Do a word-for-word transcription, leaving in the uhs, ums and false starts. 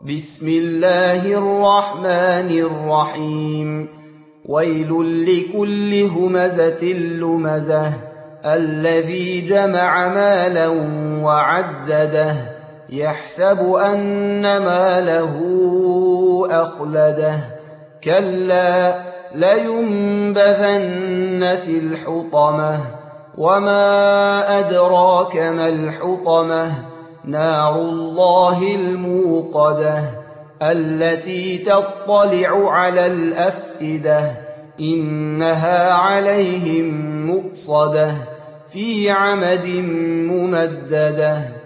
بسم الله الرحمن الرحيم ويل لكل همزة لمزة الذي جمع مالا وعدده يحسب أن ماله أخلده كلا لينبذن في الحطمة وما أدراك ما الحطمة نار الله الموقدة التي تطلع على الأفئدة إنها عليهم مؤصدة في عمد ممددة.